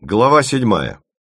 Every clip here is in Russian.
Глава 7.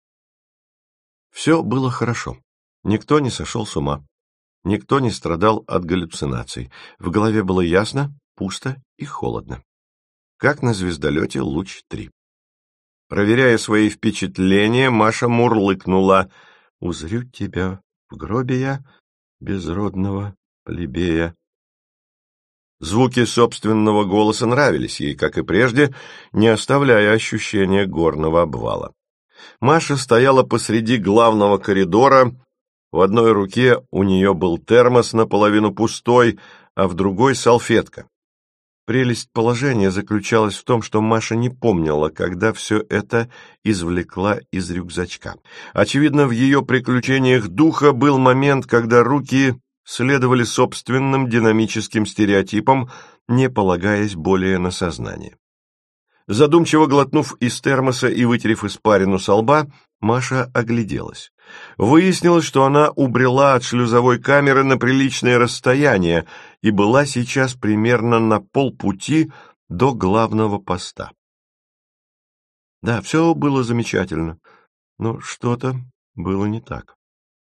Все было хорошо. Никто не сошел с ума. Никто не страдал от галлюцинаций. В голове было ясно, пусто и холодно. Как на звездолете «Луч-3». Проверяя свои впечатления, Маша мурлыкнула: «Узрю тебя в гробе я, безродного плебея». Звуки собственного голоса нравились ей, как и прежде, не оставляя ощущения горного обвала. Маша стояла посреди главного коридора. В одной руке у нее был термос наполовину пустой, а в другой — салфетка. Прелесть положения заключалась в том, что Маша не помнила, когда все это извлекла из рюкзачка. Очевидно, в ее приключениях духа был момент, когда руки следовали собственным динамическим стереотипам, не полагаясь более на сознание. Задумчиво глотнув из термоса и вытерев испарину со лба, Маша огляделась. Выяснилось, что она убрела от шлюзовой камеры на приличное расстояние и была сейчас примерно на полпути до главного поста. Да, все было замечательно, но что-то было не так.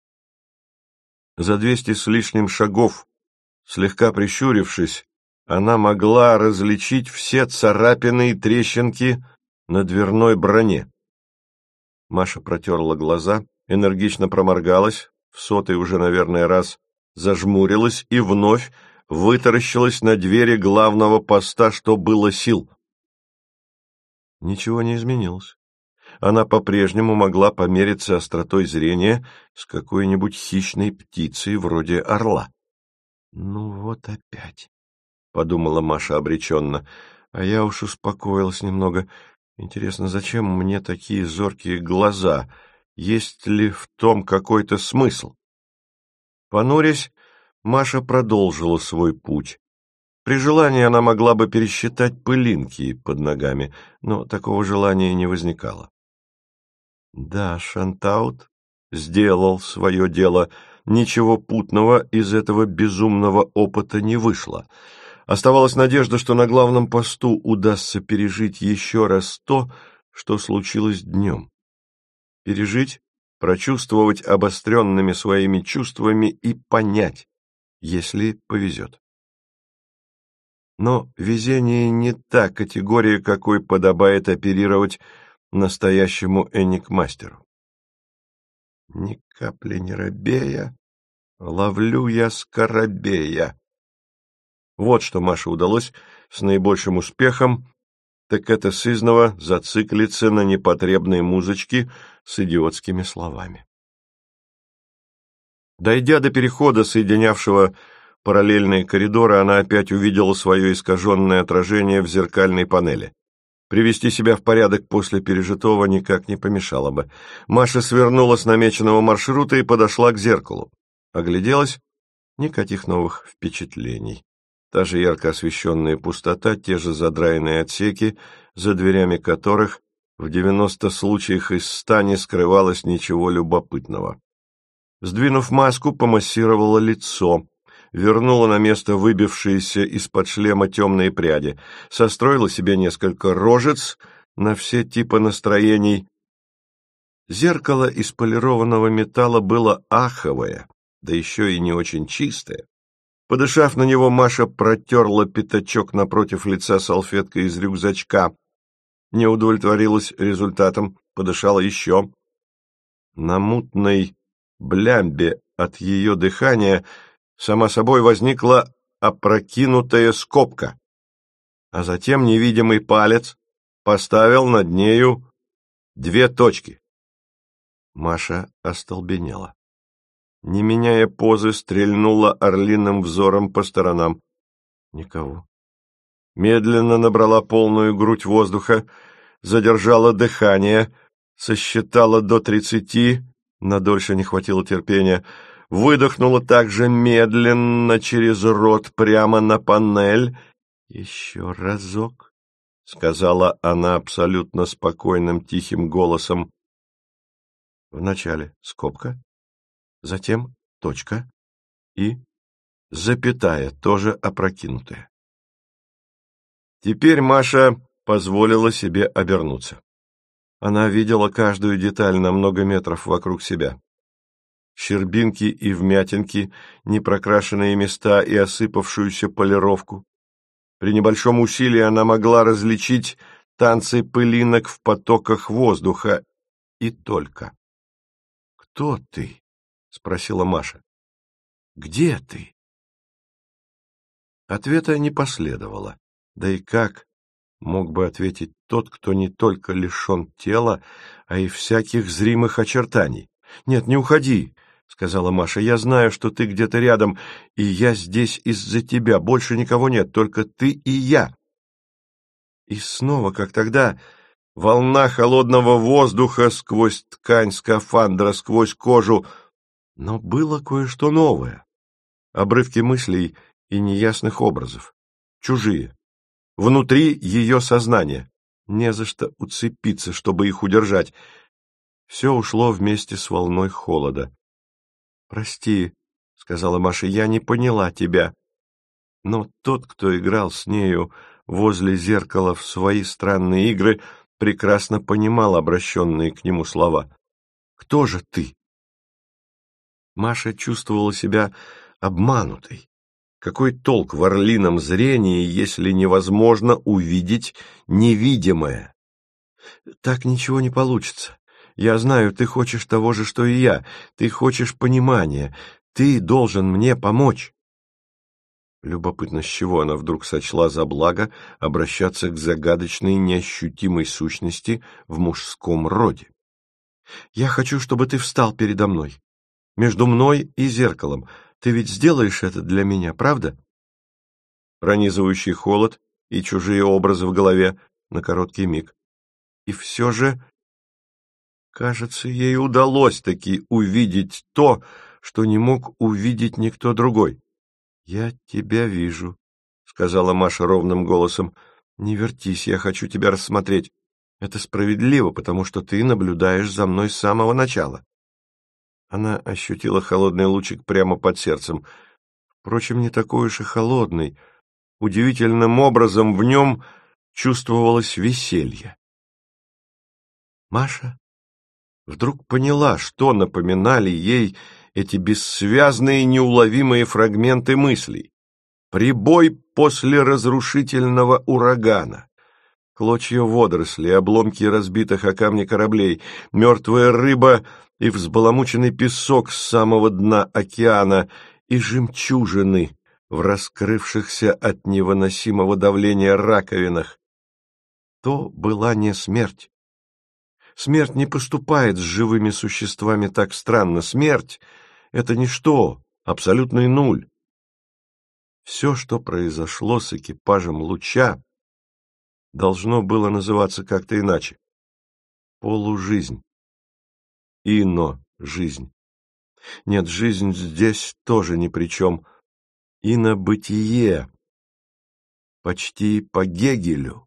За 200 с лишним шагов, слегка прищурившись, она могла различить все царапины и трещинки на дверной броне. Маша протерла глаза, энергично проморгалась, в сотый уже, наверное, раз зажмурилась и вновь вытаращилась на двери главного поста, что было сил. Ничего не изменилось. Она по-прежнему могла помериться остротой зрения с какой-нибудь хищной птицей вроде орла. «Ну вот опять», — подумала Маша обреченно, — «а я уж успокоилась немного. Интересно, зачем мне такие зоркие глаза? Есть ли в том какой-то смысл?» Понурясь, Маша продолжила свой путь. При желании она могла бы пересчитать пылинки под ногами, но такого желания не возникало. Да, Шантаут сделал свое дело. Ничего путного из этого безумного опыта не вышло. Оставалась надежда, что на главном посту удастся пережить еще раз то, что случилось днем. Пережить, прочувствовать обостренными своими чувствами и понять, если повезет. Но везение не та категория, какой подобает оперировать настоящему энигмастеру. Ни капли не робея, ловлю я скоробея. Вот что Маше удалось с наибольшим успехом, так это сызнова зациклиться на непотребной музычке с идиотскими словами. Дойдя до перехода, соединявшего параллельные коридоры, она опять увидела свое искаженное отражение в зеркальной панели. Привести себя в порядок после пережитого никак не помешало бы. Маша свернула с намеченного маршрута и подошла к зеркалу. Огляделась — никаких новых впечатлений. Та же ярко освещенная пустота, те же задраенные отсеки, за дверями которых в 90 случаях из 100 не скрывалось ничего любопытного. Сдвинув маску, помассировала лицо, вернула на место выбившиеся из-под шлема темные пряди, состроила себе несколько рожец на все типы настроений. Зеркало из полированного металла было аховое, да еще и не очень чистое. Подышав на него, Маша протерла пятачок напротив лица салфеткой из рюкзачка. Не удовлетворилась результатом, подышала еще. На мутной блямбе от ее дыхания сама собой возникла опрокинутая скобка, а затем невидимый палец поставил над нею 2 точки. Маша остолбенела. Не меняя позы, стрельнула орлиным взором по сторонам. Никого. Медленно набрала полную грудь воздуха, задержала дыхание, сосчитала до 30, на дольше не хватило терпения, выдохнула также медленно через рот прямо на панель. «Еще разок», — сказала она абсолютно спокойным тихим голосом. Вначале скобка, затем точка и запятая, тоже опрокинутая. Теперь Маша позволила себе обернуться. Она видела каждую деталь на много метров вокруг себя. Щербинки и вмятинки, непрокрашенные места и осыпавшуюся полировку. При небольшом усилии она могла различить танцы пылинок в потоках воздуха. И только. «Кто ты?» — спросила Маша. «Где ты?» Ответа не последовало. Да и как мог бы ответить тот, кто не только лишен тела, а и всяких зримых очертаний? «Нет, не уходи», — сказала Маша. «Я знаю, что ты где-то рядом, и я здесь из-за тебя. Больше никого нет, только ты и я». И снова, как тогда, волна холодного воздуха сквозь ткань скафандра, сквозь кожу. Но было кое-что новое. Обрывки мыслей и неясных образов. Чужие. Внутри ее сознания. Не за что уцепиться, чтобы их удержать. Все ушло вместе с волной холода. «Прости», — сказала Маша, — «я не поняла тебя». Но тот, кто играл с нею возле зеркала в свои странные игры, прекрасно понимал обращенные к нему слова. «Кто же ты?» Маша чувствовала себя обманутой. Какой толк в орлином зрении, если невозможно увидеть невидимое? «Так ничего не получится. Я знаю, ты хочешь того же, что и я. Ты хочешь понимания. Ты должен мне помочь». Любопытно, с чего она вдруг сочла за благо обращаться к загадочной неощутимой сущности в мужском роде. «Я хочу, чтобы ты встал передо мной, между мной и зеркалом. Ты ведь сделаешь это для меня, правда?» Пронизывающий холод и чужие образы в голове на короткий миг. И все же, кажется, ей удалось таки увидеть то, что не мог увидеть никто другой. «Я тебя вижу», — сказала Маша ровным голосом. «Не вертись, я хочу тебя рассмотреть. Это справедливо, потому что ты наблюдаешь за мной с самого начала». Она ощутила холодный лучик прямо под сердцем. Впрочем, не такой уж и холодный. Удивительным образом в нем чувствовалось веселье. Маша вдруг поняла, что напоминали ей эти бессвязные неуловимые фрагменты мыслей. Прибой после разрушительного урагана. Клочья водорослей, обломки разбитых о камни кораблей, мертвая рыба и взбаламученный песок с самого дна океана, и жемчужины в раскрывшихся от невыносимого давления раковинах. То была не смерть. Смерть не поступает с живыми существами так странно. Смерть — это ничто, абсолютный нуль. Все, что произошло с экипажем «Луча», должно было называться как-то иначе. Полужизнь. Ино-жизнь. Нет, жизнь здесь тоже ни при чем. Инобытие. Почти по Гегелю.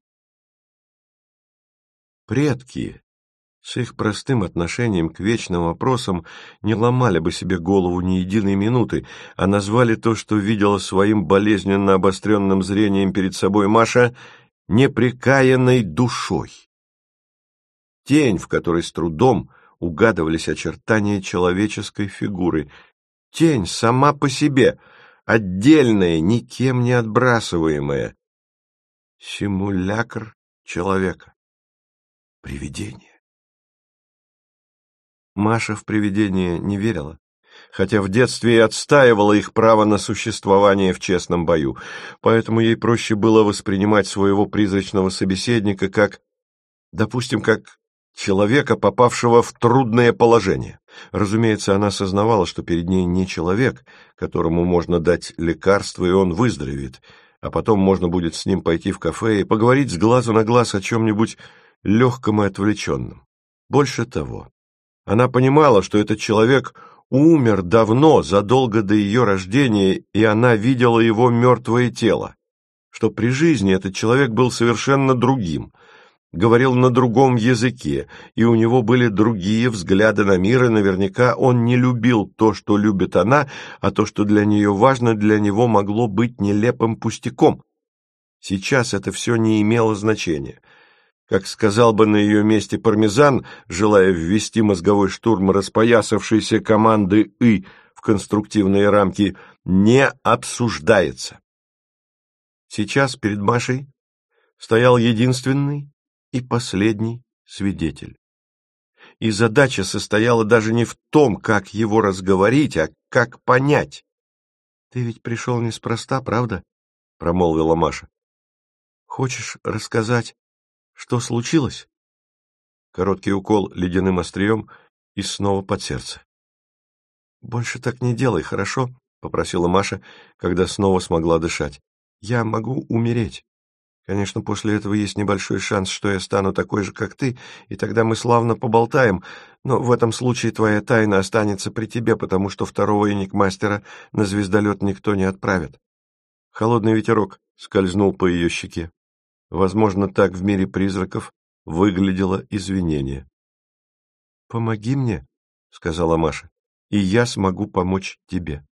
Предки с их простым отношением к вечным вопросам не ломали бы себе голову ни единой минуты, а назвали то, что видела своим болезненно обостренным зрением перед собой Маша, непрекаянной душой. Тень, в которой с трудом угадывались очертания человеческой фигуры. Тень сама по себе, отдельная, никем не отбрасываемая. Симулякр человека. Привидение. Маша в привидения не верила, хотя в детстве и отстаивала их право на существование в честном бою, поэтому ей проще было воспринимать своего призрачного собеседника как, допустим, как человека, попавшего в трудное положение. Разумеется, она сознавала, что перед ней не человек, которому можно дать лекарство, и он выздоровеет, а потом можно будет с ним пойти в кафе и поговорить с глазу на глаз о чем-нибудь легком и отвлеченном. Больше того, она понимала, что этот человек умер давно, задолго до ее рождения, и она видела его мертвое тело, что при жизни этот человек был совершенно другим, говорил на другом языке, и у него были другие взгляды на мир, и наверняка он не любил то, что любит она, а то, что для нее важно, для него могло быть нелепым пустяком. Сейчас это все не имело значения. Как сказал бы на ее месте Пармезан, желая ввести мозговой штурм распоясавшейся команды «И» в конструктивные рамки, не обсуждается. Сейчас перед Машей стоял единственный и последний свидетель. И задача состояла даже не в том, как его разговорить, а как понять. — Ты ведь пришел неспроста, правда? — промолвила Маша. — Хочешь рассказать, что случилось? Короткий укол ледяным острием и снова под сердце. — Больше так не делай, хорошо? — попросила Маша, когда снова смогла дышать. — Я могу умереть. Конечно, после этого есть небольшой шанс, что я стану такой же, как ты, и тогда мы славно поболтаем, но в этом случае твоя тайна останется при тебе, потому что второго эникмастера на звездолет никто не отправит. Холодный ветерок скользнул по ее щеке. Возможно, так в мире призраков выглядело извинение. — Помоги мне, — сказала Маша, — и я смогу помочь тебе.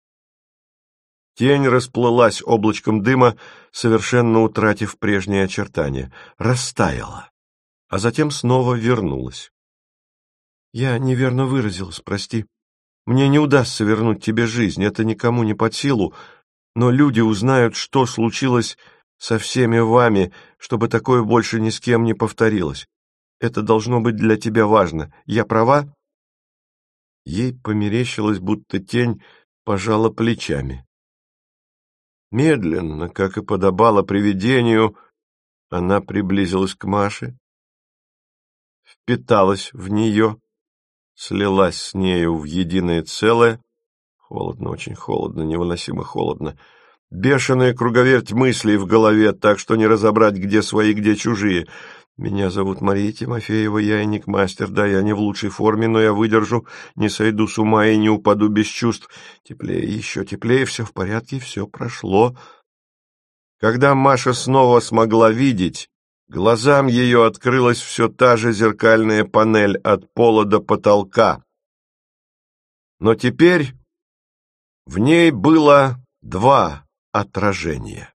Тень расплылась облачком дыма, совершенно утратив прежние очертания, растаяла, а затем снова вернулась. — Я неверно выразилась, прости. Мне не удастся вернуть тебе жизнь, это никому не под силу, но люди узнают, что случилось со всеми вами, чтобы такое больше ни с кем не повторилось. Это должно быть для тебя важно. Я права? Ей померещилось, будто тень пожала плечами. Медленно, как и подобало привидению, она приблизилась к Маше, впиталась в нее, слилась с нею в единое целое. Холодно, очень холодно, невыносимо холодно. Бешеная круговерть мыслей в голове, так что не разобрать, где свои, где чужие. Меня зовут Мария Тимофеева, я эникмастер, да, я не в лучшей форме, но я выдержу, не сойду с ума и не упаду без чувств. Теплее, еще теплее, все в порядке, все прошло. Когда Маша снова смогла видеть, глазам ее открылась все та же зеркальная панель от пола до потолка. Но теперь в ней было два отражения.